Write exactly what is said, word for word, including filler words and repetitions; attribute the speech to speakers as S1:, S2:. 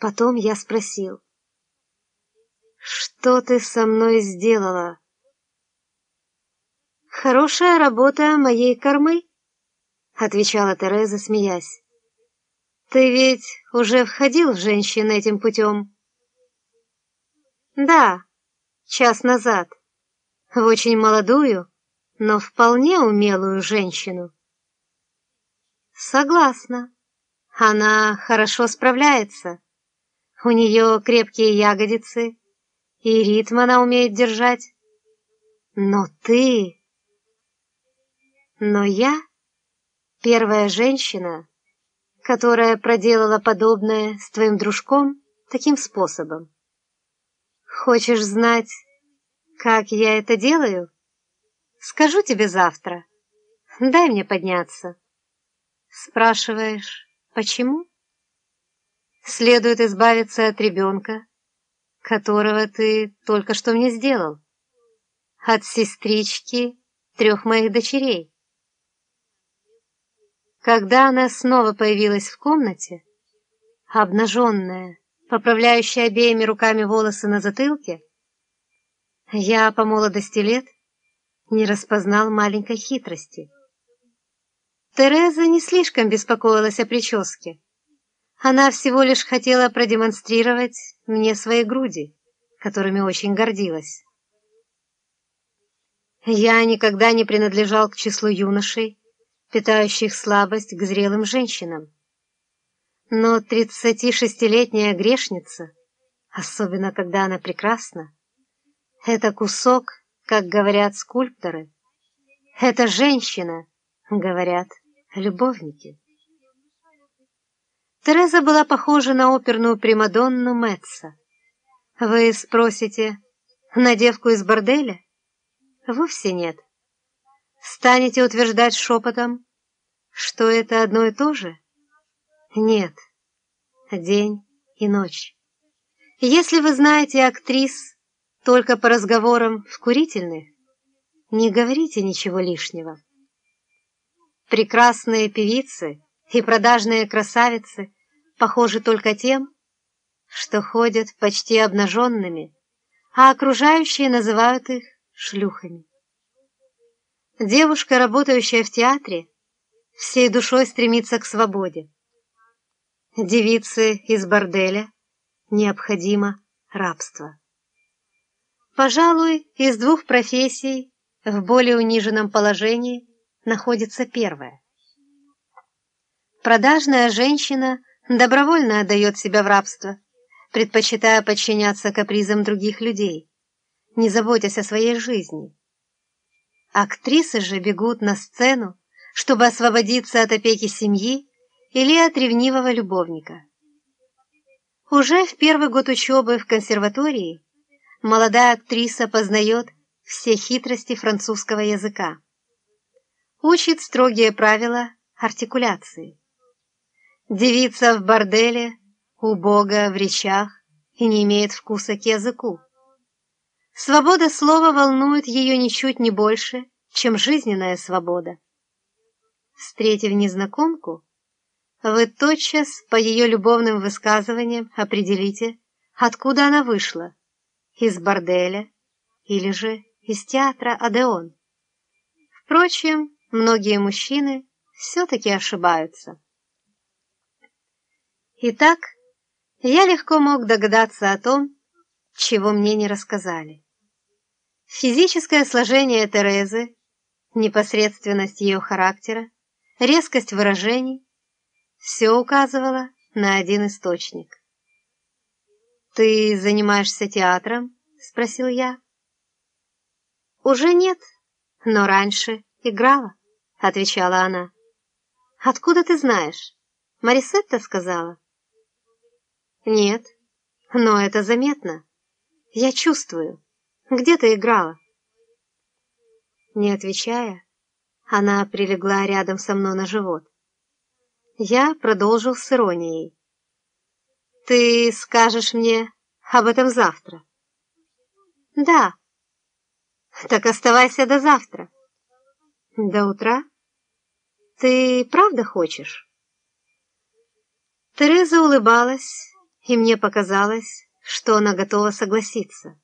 S1: Потом я спросил: «Что ты со мной сделала?» «Хорошая работа моей кормы», — отвечала Тереза, смеясь. «Ты ведь уже входил в женщин этим путем?» «Да, час назад, в очень молодую, но вполне умелую женщину». «Согласна. Она хорошо справляется. У нее крепкие ягодицы, и ритм она умеет держать. Но ты... Но я первая женщина, которая проделала подобное с твоим дружком таким способом. Хочешь знать, как я это делаю? Скажу тебе завтра. Дай мне подняться». Спрашиваешь, почему? Следует избавиться от ребенка, которого ты только что мне сделал, от сестрички трех моих дочерей. Когда она снова появилась в комнате, обнаженная, поправляющая обеими руками волосы на затылке, я по молодости лет не распознал маленькой хитрости. Тереза не слишком беспокоилась о прическе. Она всего лишь хотела продемонстрировать мне свои груди, которыми очень гордилась. Я никогда не принадлежал к числу юношей, питающих слабость к зрелым женщинам. Но тридцатишестилетняя грешница, особенно когда она прекрасна, это кусок, как говорят скульпторы, это женщина, говорят любовники. Тереза была похожа на оперную примадонну Метца. Вы спросите, на девку из борделя? Вовсе нет. Станете утверждать шепотом, что это одно и то же? Нет. День и ночь. Если вы знаете актрис только по разговорам в курительных, не говорите ничего лишнего. Прекрасные певицы и продажные красавицы похожи только тем, что ходят почти обнаженными, а окружающие называют их шлюхами. Девушка, работающая в театре, всей душой стремится к свободе. Девице из борделя необходимо рабство. Пожалуй, из двух профессий в более униженном положении находится первая. Продажная женщина добровольно отдает себя в рабство, предпочитая подчиняться капризам других людей, не заботясь о своей жизни. Актрисы же бегут на сцену, чтобы освободиться от опеки семьи или от ревнивого любовника. Уже в первый год учебы в консерватории молодая актриса познает все хитрости французского языка, учит строгие правила артикуляции. Девица в борделе убога в речах и не имеет вкуса к языку. Свобода слова волнует ее ничуть не больше, чем жизненная свобода. Встретив незнакомку, вы тотчас по ее любовным высказываниям определите, откуда она вышла, из борделя или же из театра Одеон. Впрочем, многие мужчины все-таки ошибаются. Итак, я легко мог догадаться о том, чего мне не рассказали. Физическое сложение Терезы, непосредственность ее характера, резкость выражений — все указывало на один источник. «Ты занимаешься театром?» — спросил я. «Уже нет, но раньше играла», — отвечала она. «Откуда ты знаешь? Марисетта сказала?» «Нет, но это заметно. Я чувствую. Где ты играла?» Не отвечая, она прилегла рядом со мной на живот. Я продолжил с иронией. «Ты скажешь мне об этом завтра?» «Да». «Так оставайся до завтра». «До утра? Ты правда хочешь?» Тереза улыбалась и мне показалось, что она готова согласиться.